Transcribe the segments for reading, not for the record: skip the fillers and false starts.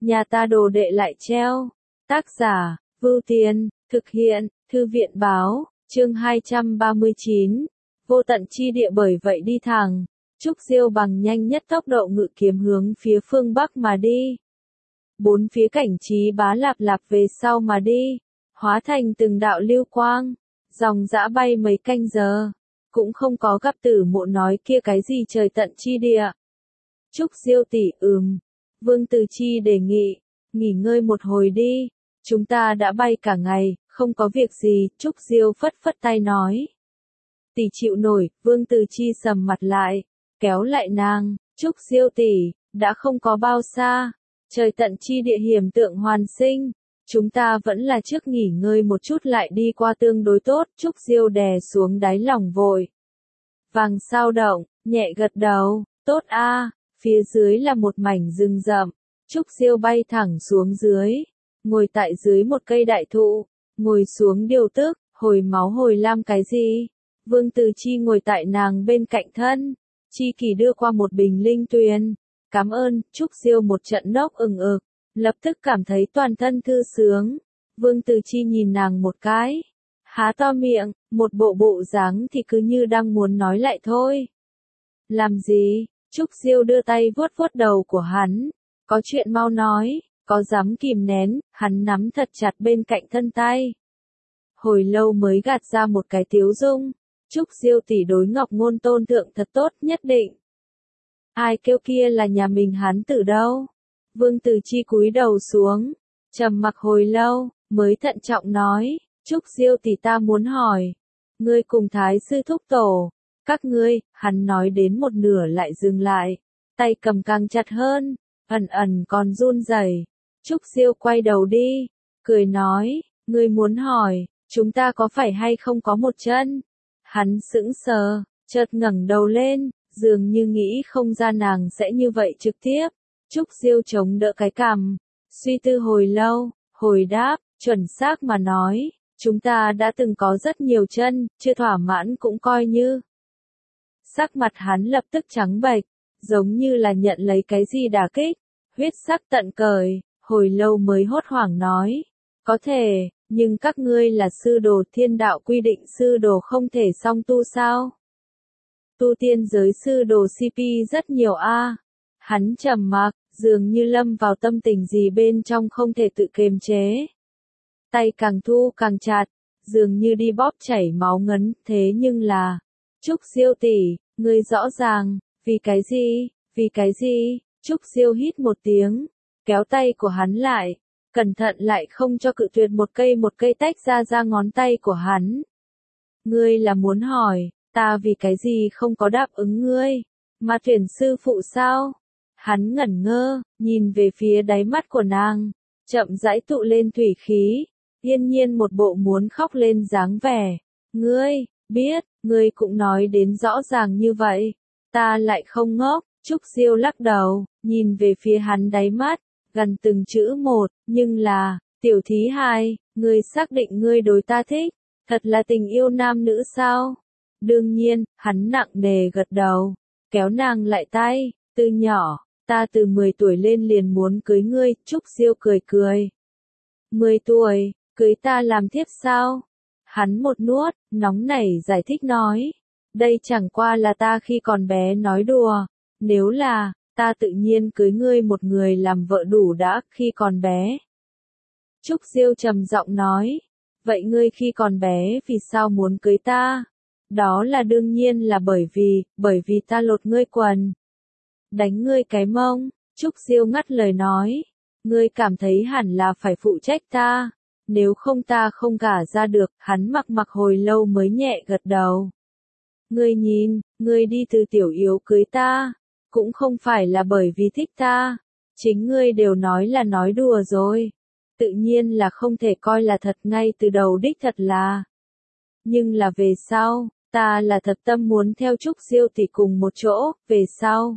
nhà ta đồ đệ lại treo. Tác giả, Vưu Tiên, thực hiện, Thư viện báo, chương 239, vô tận chi địa bởi vậy đi thẳng. Trúc Diêu bằng nhanh nhất tốc độ ngự kiếm hướng phía phương Bắc mà đi. Bốn phía cảnh trí bá lạp lạp về sau mà đi, hóa thành từng đạo lưu quang, dòng dã bay mấy canh giờ, cũng không có gặp Tử Mộ nói kia cái gì trời tận chi địa. Trúc Diêu tỷ, Vương Từ Chi đề nghị, nghỉ ngơi một hồi đi, chúng ta đã bay cả ngày, không có việc gì. Trúc Diêu phất phất tay nói. Tỷ chịu nổi. Vương Từ Chi sầm mặt lại, kéo lại nàng. Trúc Diêu tỷ, đã không có bao xa, trời tận chi địa hiểm tượng hoàn sinh, chúng ta vẫn là trước nghỉ ngơi một chút lại đi qua tương đối tốt. Trúc Diêu đè xuống đáy lòng vội vàng sao động, nhẹ gật đầu, tốt a. Phía dưới là một mảnh rừng rậm. Trúc Diêu bay thẳng xuống dưới, ngồi tại dưới một cây đại thụ, ngồi xuống điều tức, hồi máu hồi lam cái gì. Vương Từ Chi ngồi tại nàng bên cạnh thân, Chi Kỳ đưa qua một bình linh tuyền. Cảm ơn. Trúc Diêu một trận nốc ừng ực, lập tức cảm thấy toàn thân thư sướng. Vương Từ Chi nhìn nàng một cái, há to miệng, một bộ dáng thì cứ như đang muốn nói lại thôi. Làm gì? Trúc Diêu đưa tay vuốt vuốt đầu của hắn, có chuyện mau nói, có dám kìm nén. Hắn nắm thật chặt bên cạnh thân tay, hồi lâu mới gạt ra một cái tiếu dung. Trúc Diêu tỷ đối Ngọc Ngôn tôn thượng thật tốt, nhất định. Ai kêu kia là nhà mình hắn tử đâu? Vương Từ Chi cúi đầu xuống, trầm mặc hồi lâu, mới thận trọng nói, Trúc Diêu tỷ ta muốn hỏi, ngươi cùng Thái sư thúc tổ, các ngươi. Hắn nói đến một nửa lại dừng lại, tay cầm càng chặt hơn, ẩn còn run rẩy. Trúc Diêu quay đầu đi, cười nói, ngươi muốn hỏi, chúng ta có phải hay không có một chân? Hắn sững sờ, chợt ngẩng đầu lên, dường như nghĩ không ra nàng sẽ như vậy trực tiếp. Trúc Diêu chống đỡ cái cằm, suy tư hồi lâu, hồi đáp, chuẩn xác mà nói, chúng ta đã từng có rất nhiều chân, chưa thỏa mãn cũng coi như. Sắc mặt hắn lập tức trắng bệch, giống như là nhận lấy cái gì đả kích, huyết sắc tận cởi, hồi lâu mới hốt hoảng nói, có thể, nhưng các ngươi là sư đồ, thiên đạo quy định sư đồ không thể song tu sao? Tu tiên giới sư đồ CP rất nhiều a. Hắn trầm mặc, dường như lâm vào tâm tình gì bên trong không thể tự kiềm chế. Tay càng thu càng chặt, dường như đi bóp chảy máu ngấn. Thế nhưng là, Trúc Diêu tỷ, ngươi rõ ràng, vì cái gì, vì cái gì? Trúc Diêu hít một tiếng, kéo tay của hắn lại, cẩn thận lại không cho cự tuyệt một cây tách ra ngón tay của hắn. Ngươi là muốn hỏi, ta vì cái gì không có đáp ứng ngươi, mà tuyển sư phụ sao? Hắn ngẩn ngơ, nhìn về phía đáy mắt của nàng, chậm rãi tụ lên thủy khí, yên nhiên một bộ muốn khóc lên dáng vẻ. Ngươi, biết, ngươi cũng nói đến rõ ràng như vậy, ta lại không ngốc. Trúc Diêu lắc đầu, nhìn về phía hắn đáy mắt, gần từng chữ một, nhưng là, tiểu thí hài, ngươi xác định ngươi đối ta thích, thật là tình yêu nam nữ sao? Đương nhiên. Hắn nặng nề gật đầu, kéo nàng lại tay, từ nhỏ, ta từ 10 tuổi lên liền muốn cưới ngươi. Trúc Diêu cười cười. 10 tuổi, cưới ta làm thiếp sao? Hắn một nuốt, nóng nảy giải thích nói, đây chẳng qua là ta khi còn bé nói đùa, nếu là, ta tự nhiên cưới ngươi một người làm vợ đủ đã. Khi còn bé. Trúc Diêu trầm giọng nói, vậy ngươi khi còn bé vì sao muốn cưới ta? Đó là đương nhiên là bởi vì ta lột ngươi quần, đánh ngươi cái mông. Trúc Diêu ngắt lời nói, ngươi cảm thấy hẳn là phải phụ trách ta, nếu không ta không gả ra được. Hắn mặc hồi lâu mới nhẹ gật đầu. Ngươi nhìn, ngươi đi từ tiểu yếu cưới ta, cũng không phải là bởi vì thích ta, chính ngươi đều nói là nói đùa rồi, tự nhiên là không thể coi là thật ngay từ đầu đích thật là. Nhưng là về sau, ta là thật tâm muốn theo Trúc Diêu tỷ cùng một chỗ. Về sau?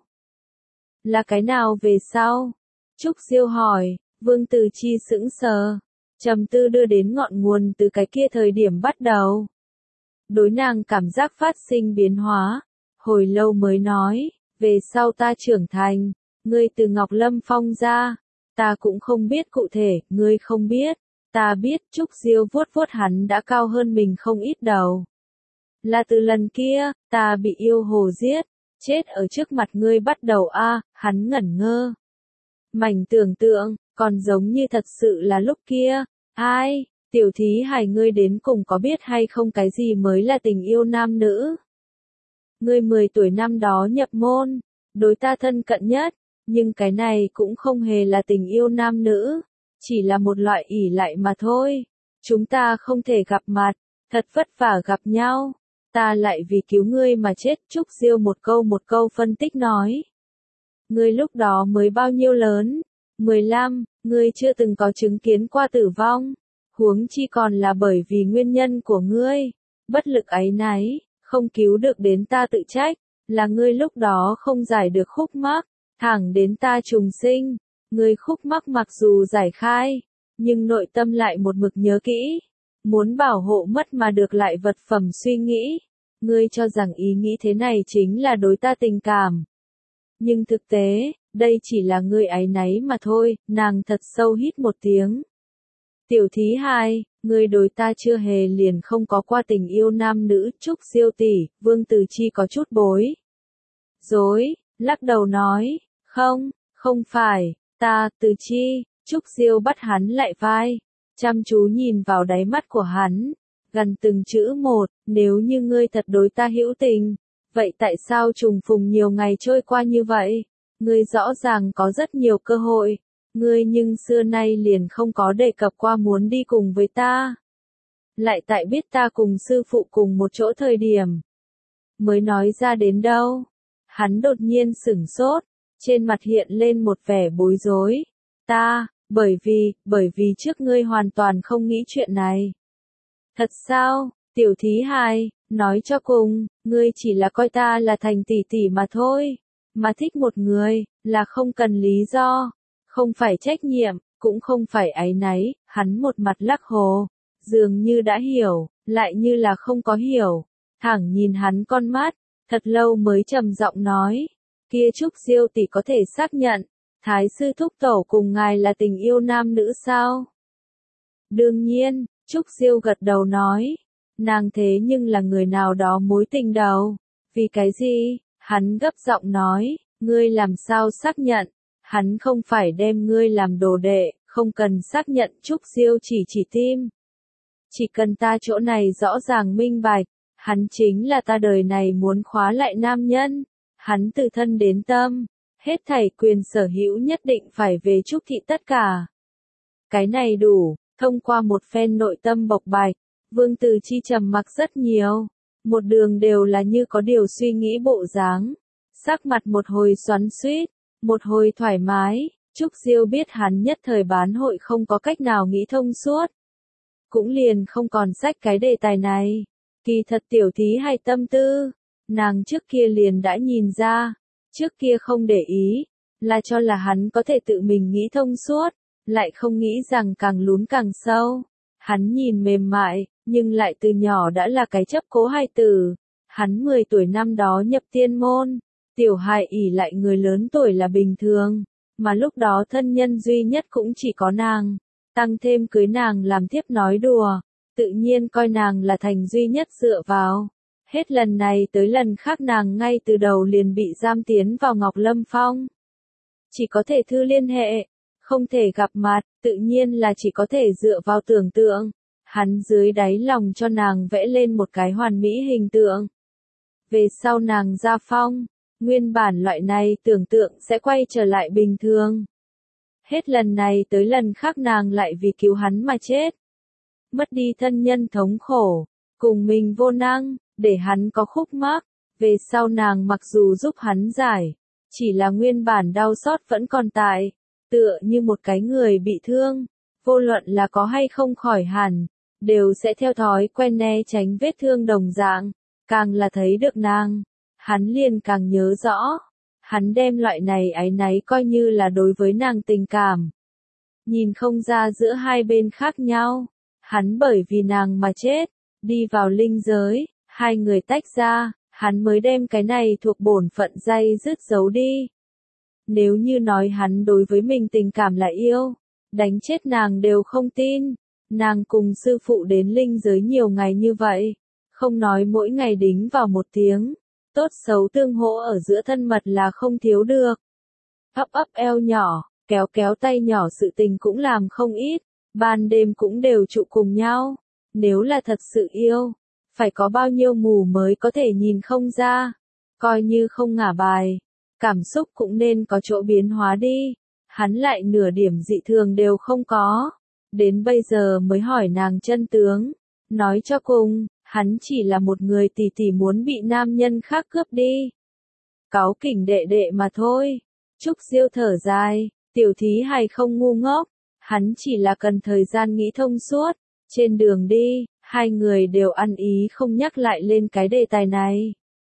Là cái nào về sau? Trúc Diêu hỏi. Vương Từ Chi sững sờ, trầm tư đưa đến ngọn nguồn từ cái kia thời điểm bắt đầu. Đối nàng cảm giác phát sinh biến hóa, hồi lâu mới nói, về sau ta trưởng thành, ngươi từ Ngọc Lâm Phong ra, Ta cũng không biết cụ thể, ngươi không biết. Ta biết, Trúc Diêu vuốt vuốt hắn đã cao hơn mình không ít đầu. Là từ lần kia, ta bị yêu hồ giết, chết ở trước mặt ngươi bắt đầu hắn ngẩn ngơ. Mảnh tưởng tượng, còn giống như thật sự là lúc kia, ai, tiểu thí hài ngươi đến cùng có biết hay không cái gì mới là tình yêu nam nữ. Ngươi 10 tuổi năm đó nhập môn, đối ta thân cận nhất, nhưng cái này cũng không hề là tình yêu nam nữ, chỉ là một loại ỷ lại mà thôi. Chúng ta không thể gặp mặt, thật vất vả gặp nhau, ta lại vì cứu ngươi mà chết. Trúc Diêu một câu phân tích nói. Ngươi lúc đó mới bao nhiêu lớn? 15, ngươi chưa từng có chứng kiến qua tử vong, huống chi còn là bởi vì nguyên nhân của ngươi, bất lực áy náy, không cứu được đến ta tự trách, là ngươi lúc đó không giải được khúc mắc, thẳng đến ta trùng sinh, ngươi khúc mắc mặc dù giải khai, nhưng nội tâm lại một mực nhớ kỹ, muốn bảo hộ mất mà được lại vật phẩm suy nghĩ, ngươi cho rằng ý nghĩ thế này chính là đối ta tình cảm. Nhưng thực tế, đây chỉ là ngươi áy náy mà thôi. Nàng thật sâu hít một tiếng. Tiểu thí hai, ngươi đối ta chưa hề liền không có qua tình yêu nam nữ. Trúc Diêu tỷ, Vương Từ Chi có chút bối rối, lắc đầu nói, không phải, ta, Từ Chi. Trúc Diêu bắt hắn lại vai, chăm chú nhìn vào đáy mắt của hắn, gần từng chữ một, nếu như ngươi thật đối ta hữu tình, vậy tại sao trùng phùng nhiều ngày trôi qua như vậy? Ngươi rõ ràng có rất nhiều cơ hội, ngươi nhưng xưa nay liền không có đề cập qua muốn đi cùng với ta. Lại tại biết ta cùng sư phụ cùng một chỗ thời điểm. Mới nói ra đến đâu? Hắn đột nhiên sửng sốt, trên mặt hiện lên một vẻ bối rối. Bởi vì trước ngươi hoàn toàn không nghĩ chuyện này. Thật sao, tiểu thí hai, nói cho cùng, ngươi chỉ là coi ta là thành tỷ tỷ mà thôi, mà thích một người, là không cần lý do, không phải trách nhiệm, cũng không phải áy náy. Hắn một mặt lắc hồ, dường như đã hiểu, lại như là không có hiểu, thẳng nhìn hắn con mắt, thật lâu mới trầm giọng nói, kia Trúc Diêu tỷ có thể xác nhận, Thái sư thúc tổ cùng ngài là tình yêu nam nữ sao? Đương nhiên, Trúc Diêu gật đầu nói, nàng thế nhưng là người nào đó mối tình đầu. Vì cái gì? Hắn gấp giọng nói, ngươi làm sao xác nhận? Hắn không phải đem ngươi làm đồ đệ, không cần xác nhận. Trúc Diêu chỉ tim. Chỉ cần ta chỗ này rõ ràng minh bạch, hắn chính là ta đời này muốn khóa lại nam nhân. Hắn từ thân đến tâm, hết thảy quyền sở hữu nhất định phải về Trúc thị tất cả. Cái này đủ. Thông qua một phen nội tâm bộc bạch, Vương Từ Chi trầm mặc rất nhiều, một đường đều là như có điều suy nghĩ bộ dáng, sắc mặt một hồi xoắn xuýt, một hồi thoải mái. Trúc Diêu biết hắn nhất thời bán hội không có cách nào nghĩ thông suốt, cũng liền không còn xách cái đề tài này. Kỳ thật tiểu thí hay tâm tư, nàng trước kia liền đã nhìn ra, trước kia không để ý, là cho là hắn có thể tự mình nghĩ thông suốt. Lại không nghĩ rằng càng lún càng sâu. Hắn nhìn mềm mại, nhưng lại từ nhỏ đã là cái chấp cố hài tử. Hắn 10 tuổi năm đó nhập tiên môn, tiểu hài ỷ lại người lớn tuổi là bình thường, mà lúc đó thân nhân duy nhất cũng chỉ có nàng, tăng thêm cưới nàng làm thiếp nói đùa, tự nhiên coi nàng là thành duy nhất dựa vào. Hết lần này tới lần khác nàng ngay từ đầu liền bị giam tiến vào Ngọc Lâm Phong. Chỉ có thể thư liên hệ. Không thể gặp mặt, tự nhiên là chỉ có thể dựa vào tưởng tượng. Hắn dưới đáy lòng cho nàng vẽ lên một cái hoàn mỹ hình tượng. Về sau nàng ra phong, nguyên bản loại này tưởng tượng sẽ quay trở lại bình thường. Hết lần này tới lần khác nàng lại vì cứu hắn mà chết. Mất đi thân nhân thống khổ, cùng mình vô năng, để hắn có khúc mắc. Về sau nàng mặc dù giúp hắn giải, chỉ là nguyên bản đau xót vẫn còn tại. Tựa như một cái người bị thương, vô luận là có hay không khỏi hẳn, đều sẽ theo thói quen né tránh vết thương đồng dạng. Càng là thấy được nàng, hắn liền càng nhớ rõ. Hắn đem loại này áy náy coi như là đối với nàng tình cảm. Nhìn không ra giữa hai bên khác nhau. Hắn bởi vì nàng mà chết, đi vào linh giới, hai người tách ra, hắn mới đem cái này thuộc bổn phận dây dứt giấu đi. Nếu như nói hắn đối với mình tình cảm là yêu, đánh chết nàng đều không tin. Nàng cùng sư phụ đến linh giới nhiều ngày như vậy, không nói mỗi ngày đính vào một tiếng, tốt xấu tương hỗ ở giữa thân mật là không thiếu được. Ấp ấp eo nhỏ, kéo kéo tay nhỏ sự tình cũng làm không ít, ban đêm cũng đều trụ cùng nhau. Nếu là thật sự yêu, phải có bao nhiêu mù mới có thể nhìn không ra, coi như không ngả bài, cảm xúc cũng nên có chỗ biến hóa đi. Hắn lại nửa điểm dị thường đều không có, đến bây giờ mới hỏi nàng chân tướng, nói cho cùng, hắn chỉ là một người tỷ tỷ muốn bị nam nhân khác cướp đi. Cáu kỉnh đệ đệ mà thôi. Trúc Diêu thở dài, tiểu thí hài không ngu ngốc, hắn chỉ là cần thời gian nghĩ thông suốt. Trên đường đi, hai người đều ăn ý không nhắc lại lên cái đề tài này.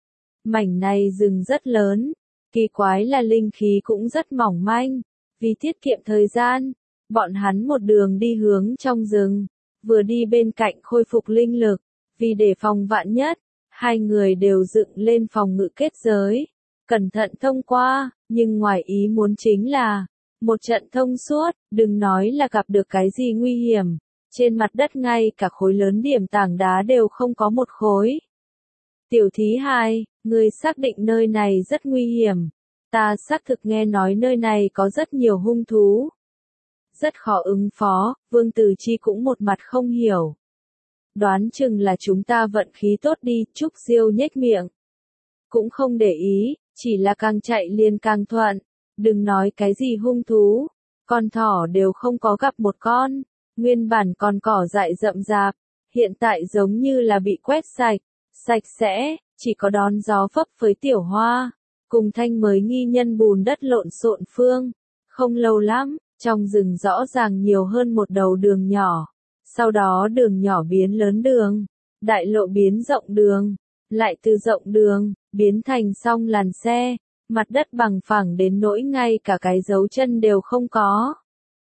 Mảnh này rừng rất lớn, kỳ quái là linh khí cũng rất mỏng manh, vì tiết kiệm thời gian, bọn hắn một đường đi hướng trong rừng, vừa đi bên cạnh khôi phục linh lực, vì để phòng vạn nhất, hai người đều dựng lên phòng ngự kết giới, cẩn thận thông qua, nhưng ngoài ý muốn chính là, một trận thông suốt, đừng nói là gặp được cái gì nguy hiểm, trên mặt đất ngay cả khối lớn điểm tảng đá đều không có một khối. Tiểu thí hài, ngươi xác định nơi này rất nguy hiểm, ta xác thực nghe nói nơi này có rất nhiều hung thú. Rất khó ứng phó, Vương Từ Chi cũng một mặt không hiểu. Đoán chừng là chúng ta vận khí tốt đi, Trúc Diêu nhếch miệng. Cũng không để ý, chỉ là càng chạy liền càng thuận. Đừng nói cái gì hung thú, con thỏ đều không có gặp một con. Nguyên bản còn cỏ dại rậm rạp, hiện tại giống như là bị quét sạch, sạch sẽ, chỉ có đón gió phấp phới tiểu hoa, cùng thanh mới nghi nhân bùn đất lộn xộn phương. Không lâu lắm, trong rừng rõ ràng nhiều hơn một đầu đường nhỏ, sau đó đường nhỏ biến lớn đường, đại lộ biến rộng đường, lại từ rộng đường, biến thành song làn xe, mặt đất bằng phẳng đến nỗi ngay cả cái dấu chân đều không có.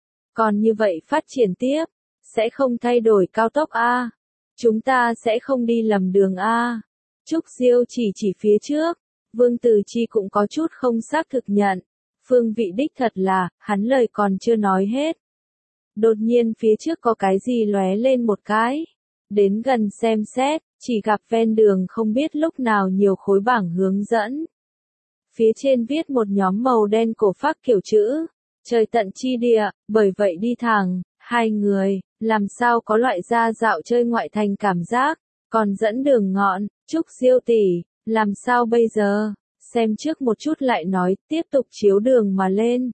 Còn như vậy phát triển tiếp, sẽ không thay đổi cao tốc A. Chúng ta sẽ không đi lầm đường A. Trúc Diêu chỉ phía trước, Vương Từ Chi cũng có chút không xác thực nhận. Phương vị đích thật là, hắn lời còn chưa nói hết. Đột nhiên phía trước có cái gì lóe lên một cái. Đến gần xem xét, chỉ gặp ven đường không biết lúc nào nhiều khối bảng hướng dẫn. Phía trên viết một nhóm màu đen cổ phác kiểu chữ. Trời tận chi địa, bởi vậy đi thẳng, hai người, làm sao có loại ra dạo chơi ngoại thành cảm giác, còn dẫn đường ngọn, Trúc Diêu tỷ, làm sao bây giờ, xem trước một chút lại nói, tiếp tục chiếu đường mà lên.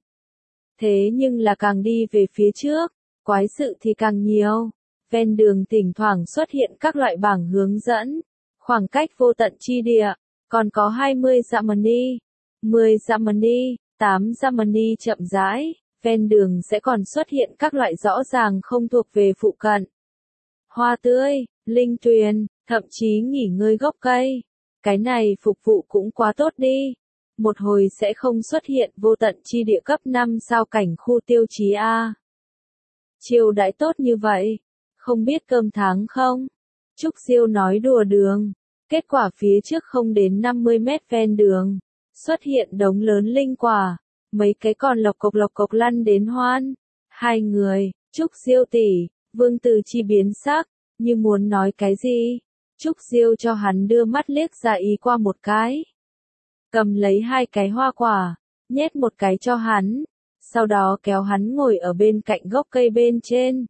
Thế nhưng là càng đi về phía trước, quái sự thì càng nhiều, ven đường thỉnh thoảng xuất hiện các loại bảng hướng dẫn, khoảng cách vô tận chi địa, còn có 20 dặm đi, 10 dặm đi. 8 Germany chậm rãi, ven đường sẽ còn xuất hiện các loại rõ ràng không thuộc về phụ cận. Hoa tươi, linh tuyền, thậm chí nghỉ ngơi gốc cây. Cái này phục vụ cũng quá tốt đi. Một hồi sẽ không xuất hiện vô tận chi địa cấp 5 sao cảnh khu tiêu chí A. Chiều đãi tốt như vậy, không biết cơm tháng không? Trúc Diêu nói đùa đường. Kết quả phía trước không đến 50 mét ven đường. Xuất hiện đống lớn linh quả, mấy cái còn lộc cộc lăn đến hoan. Hai người, Trúc Diêu tỷ, Vương Từ Chi biến sắc, như muốn nói cái gì. Trúc Diêu cho hắn đưa mắt liếc ra ý qua một cái. Cầm lấy hai cái hoa quả, nhét một cái cho hắn, sau đó kéo hắn ngồi ở bên cạnh gốc cây bên trên.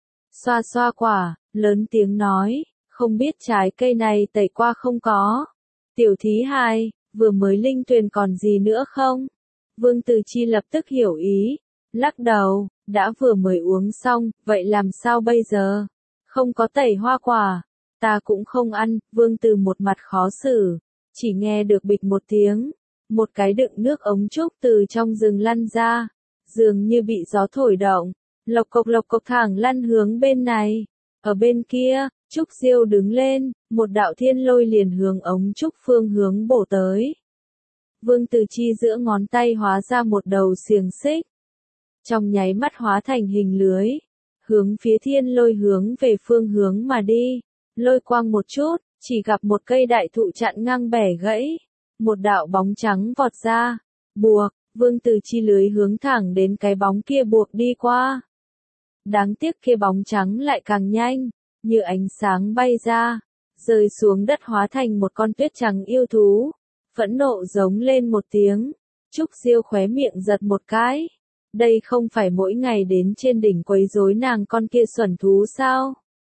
Xoa xoa quả, lớn tiếng nói, không biết trái cây này tẩy qua không có. Tiểu thí hài, vừa mới linh tuyền còn gì nữa không? Vương Từ Chi lập tức hiểu ý, lắc đầu, đã vừa mới uống xong, vậy làm sao bây giờ? Không có tẩy hoa quả, ta cũng không ăn, Vương Từ một mặt khó xử, chỉ nghe được bịch một tiếng, một cái đựng nước ống trúc từ trong rừng lăn ra, dường như bị gió thổi động, lộc cộc thẳng lăn hướng bên này, ở bên kia, Trúc Diêu đứng lên, một đạo thiên lôi liền hướng ống trúc phương hướng bổ tới. Vương Từ Chi giữa ngón tay hóa ra một đầu xiềng xích. Trong nháy mắt hóa thành hình lưới. Hướng phía thiên lôi hướng về phương hướng mà đi. Lôi quang một chút, chỉ gặp một cây đại thụ chặn ngang bẻ gãy. Một đạo bóng trắng vọt ra. Buộc, Vương Từ Chi lưới hướng thẳng đến cái bóng kia buộc đi qua. Đáng tiếc kia bóng trắng lại càng nhanh, như ánh sáng bay ra, rơi xuống đất hóa thành một con tuyết trắng yêu thú. Phẫn nộ giống lên một tiếng. Trúc Diêu khóe miệng giật một cái. Đây không phải mỗi ngày đến trên đỉnh quấy rối nàng con kia xuẩn thú sao?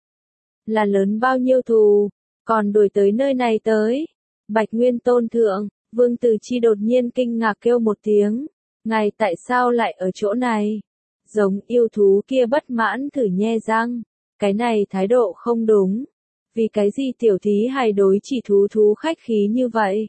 Là lớn bao nhiêu thù, còn đuổi tới nơi này tới. Bạch Nguyên Tôn thượng, Vương Từ Chi đột nhiên kinh ngạc kêu một tiếng. Ngài tại sao lại ở chỗ này? Giống yêu thú kia bất mãn thử nhe răng. Cái này thái độ không đúng. Vì cái gì tiểu thí hài đối chỉ thú khách khí như vậy?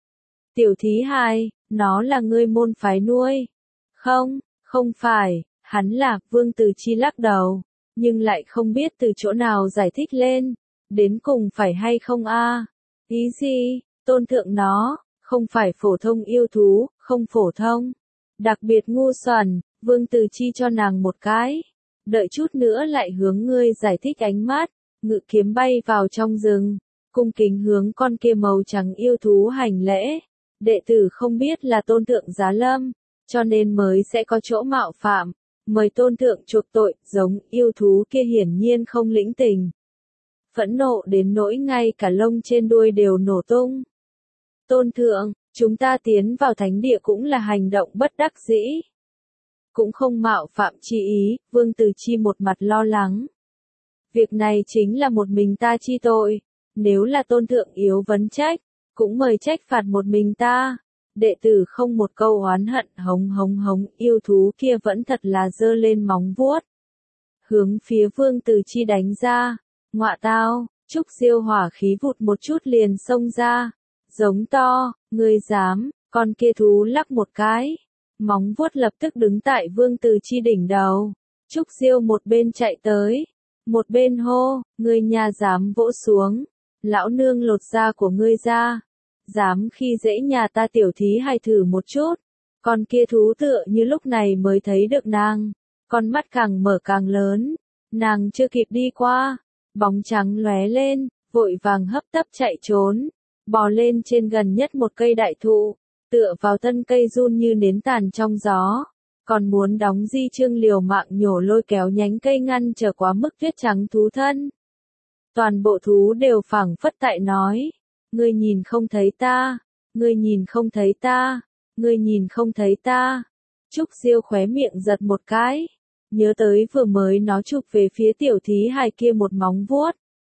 Tiểu thí hài, nó là ngươi môn phái nuôi. Không, không phải, hắn là. Vương Từ Chi lắc đầu, nhưng lại không biết từ chỗ nào giải thích lên. Đến cùng phải hay không a? Ý gì? Tôn thượng nó, không phải phổ thông yêu thú, không phổ thông. Đặc biệt ngu xuẩn. Vương Từ Chi cho nàng một cái. Đợi chút nữa lại hướng ngươi giải thích ánh mắt. Ngự kiếm bay vào trong rừng, cung kính hướng con kia màu trắng yêu thú hành lễ. Đệ tử không biết là tôn thượng giá lâm, cho nên mới sẽ có chỗ mạo phạm. Mời tôn thượng chuộc tội. Giống yêu thú kia hiển nhiên không lĩnh tình. Phẫn nộ đến nỗi ngay cả lông trên đuôi đều nổ tung. Tôn thượng, chúng ta tiến vào thánh địa cũng là hành động bất đắc dĩ. Cũng không mạo phạm chi ý. Vương Từ Chi một mặt lo lắng. Việc này chính là một mình ta chi tội. Nếu là tôn thượng yếu vấn trách, cũng mời trách phạt một mình ta. Đệ tử không một câu oán hận. Hống hống hống. Yêu thú kia vẫn thật là giơ lên móng vuốt, hướng phía Vương Từ Chi đánh ra. Ngọa tao. Trúc Diêu hỏa khí vụt một chút liền xông ra. Giống to, ngươi dám. Con kia thú lắc một cái, móng vuốt lập tức đứng tại Vương Từ Chi đỉnh đầu. Trúc Diêu một bên chạy tới, một bên hô, ngươi nhà dám vỗ xuống. Lão nương lột da của ngươi ra. Dám khi dễ nhà ta tiểu thí hài thử một chút. Con kia thú tựa như lúc này mới thấy được nàng. Con mắt càng mở càng lớn. Nàng chưa kịp đi qua. Bóng trắng lóe lên, vội vàng hấp tấp chạy trốn. Bò lên trên gần nhất một cây đại thụ. Tựa vào thân cây run như nến tàn trong gió. Còn muốn đóng di chương liều mạng nhổ lôi kéo nhánh cây ngăn trở quá mức tuyết trắng thú thân. Toàn bộ thú đều phảng phất tại nói. Ngươi nhìn không thấy ta. Ngươi nhìn không thấy ta. Ngươi nhìn không thấy ta. Trúc Diêu khóe miệng giật một cái. Nhớ tới vừa mới nó chụp về phía tiểu thí hài kia một móng vuốt.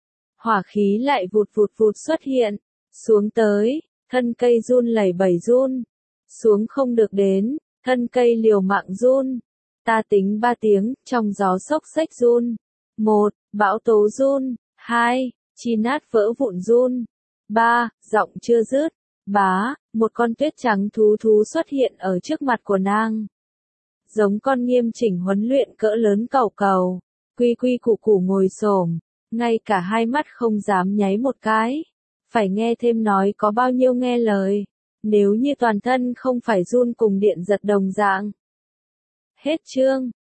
Hỏa khí lại vụt vụt vụt xuất hiện. Xuống tới. Thân cây run lẩy bẩy run. Xuống không được đến. Thân cây liều mạng run. Ta tính 3 tiếng, trong gió xốc xếch run. 1. Bão tố run. 2. Chi nát vỡ vụn run. 3. Giọng chưa dứt. Bá, một con tuyết trắng thú xuất hiện ở trước mặt của nàng. Giống con nghiêm chỉnh huấn luyện cỡ lớn cẩu cẩu. Quy quy củ củ ngồi xổm, ngay cả hai mắt không dám nháy một cái. Phải nghe thêm nói có bao nhiêu nghe lời. Nếu như toàn thân không phải run cùng điện giật đồng dạng. Hết chương.